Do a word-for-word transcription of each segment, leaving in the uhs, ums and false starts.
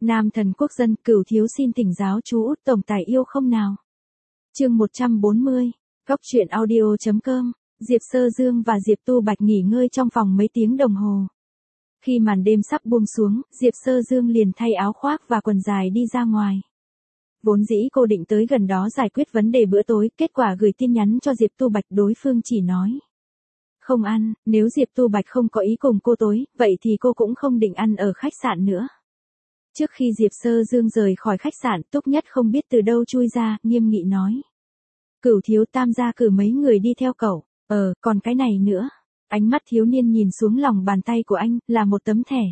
Nam thần quốc dân, Cửu thiếu xin thỉnh giáo chú út tổng tài yêu không nào. Chương một trăm bốn mươi, Góc truyện audio.com. Diệp Sơ Dương và Diệp Tu Bạch nghỉ ngơi trong phòng mấy tiếng đồng hồ. Khi màn đêm sắp buông xuống, Diệp Sơ Dương liền thay áo khoác và quần dài đi ra ngoài. Vốn dĩ cô định tới gần đó giải quyết vấn đề bữa tối, kết quả gửi tin nhắn cho Diệp Tu Bạch, đối phương chỉ nói không ăn. Nếu Diệp Tu Bạch không có ý cùng cô tối, vậy thì cô cũng không định ăn ở khách sạn nữa. Trước khi Diệp Sơ Dương rời khỏi khách sạn, Túc Nhất không biết từ đâu chui ra, nghiêm nghị nói. Cửu thiếu tam gia cử mấy người đi theo cậu. Ờ, còn cái này nữa. Ánh mắt thiếu niên nhìn xuống lòng bàn tay của anh, là một tấm thẻ.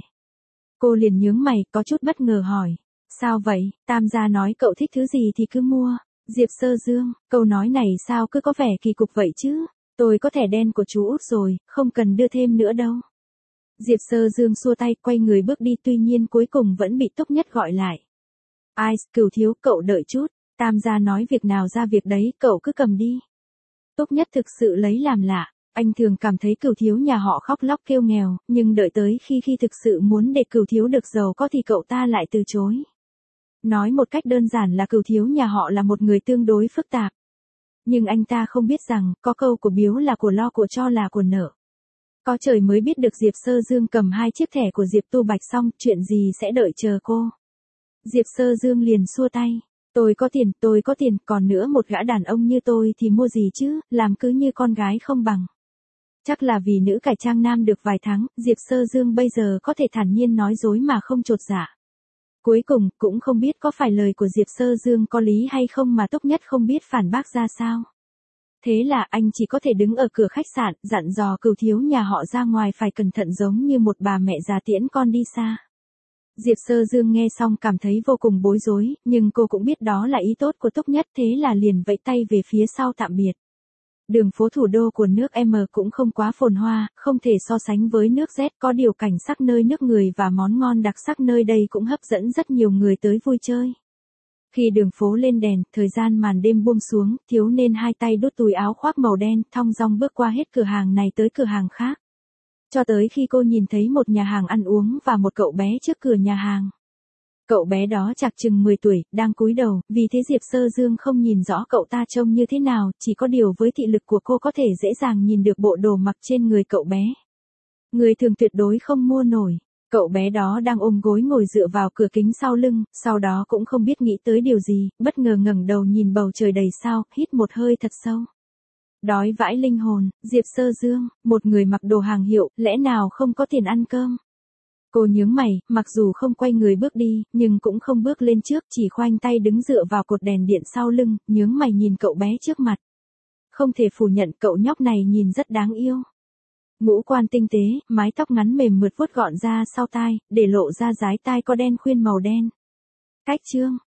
Cô liền nhướng mày, có chút bất ngờ hỏi. Sao vậy, tam gia nói cậu thích thứ gì thì cứ mua. Diệp Sơ Dương, câu nói này sao cứ có vẻ kỳ cục vậy chứ. Tôi có thẻ đen của chú út rồi, không cần đưa thêm nữa đâu. Diệp Sơ Dương xua tay, quay người bước đi, tuy nhiên cuối cùng vẫn bị Túc Nhất gọi lại. Ai, Cửu thiếu, cậu đợi chút, tam gia nói việc nào ra việc đấy, cậu cứ cầm đi. Túc Nhất thực sự lấy làm lạ, anh thường cảm thấy Cửu thiếu nhà họ khóc lóc kêu nghèo, nhưng đợi tới khi khi thực sự muốn để Cửu thiếu được giàu có thì cậu ta lại từ chối. Nói một cách đơn giản là Cửu thiếu nhà họ là một người tương đối phức tạp. Nhưng anh ta không biết rằng, có câu của biếu là của lo, của cho là của nợ. Có trời mới biết được Diệp Sơ Dương cầm hai chiếc thẻ của Diệp Tu Bạch xong, chuyện gì sẽ đợi chờ cô. Diệp Sơ Dương liền xua tay. Tôi có tiền, tôi có tiền, còn nữa một gã đàn ông như tôi thì mua gì chứ, làm cứ như con gái không bằng. Chắc là vì nữ cải trang nam được vài tháng, Diệp Sơ Dương bây giờ có thể thản nhiên nói dối mà không chột dạ. Cuối cùng, cũng không biết có phải lời của Diệp Sơ Dương có lý hay không mà Túc Nhất không biết phản bác ra sao. Thế là anh chỉ có thể đứng ở cửa khách sạn, dặn dò Cửu thiếu nhà họ ra ngoài phải cẩn thận giống như một bà mẹ già tiễn con đi xa. Diệp Sơ Dương nghe xong cảm thấy vô cùng bối rối, nhưng cô cũng biết đó là ý tốt của Túc Nhất, thế là liền vẫy tay về phía sau tạm biệt. Đường phố thủ đô của nước M cũng không quá phồn hoa, không thể so sánh với nước Z, có điều cảnh sắc nơi nước người và món ngon đặc sắc nơi đây cũng hấp dẫn rất nhiều người tới vui chơi. Khi đường phố lên đèn, thời gian màn đêm buông xuống, thiếu nên hai tay đút túi áo khoác màu đen, thong dong bước qua hết cửa hàng này tới cửa hàng khác. Cho tới khi cô nhìn thấy một nhà hàng ăn uống và một cậu bé trước cửa nhà hàng. Cậu bé đó chạc chừng mười tuổi, đang cúi đầu, vì thế Diệp Sơ Dương không nhìn rõ cậu ta trông như thế nào, chỉ có điều với thị lực của cô có thể dễ dàng nhìn được bộ đồ mặc trên người cậu bé. Người thường tuyệt đối không mua nổi. Cậu bé đó đang ôm gối ngồi dựa vào cửa kính sau lưng, sau đó cũng không biết nghĩ tới điều gì, bất ngờ ngẩng đầu nhìn bầu trời đầy sao, hít một hơi thật sâu. Đói vãi linh hồn, Diệp Sơ Dương, một người mặc đồ hàng hiệu, lẽ nào không có tiền ăn cơm? Cô nhướng mày, mặc dù không quay người bước đi, nhưng cũng không bước lên trước, chỉ khoanh tay đứng dựa vào cột đèn điện sau lưng, nhướng mày nhìn cậu bé trước mặt. Không thể phủ nhận cậu nhóc này nhìn rất đáng yêu. Ngũ quan tinh tế, mái tóc ngắn mềm mượt vuốt gọn ra sau tai, để lộ ra dái tai có đen khuyên màu đen. Cách chương,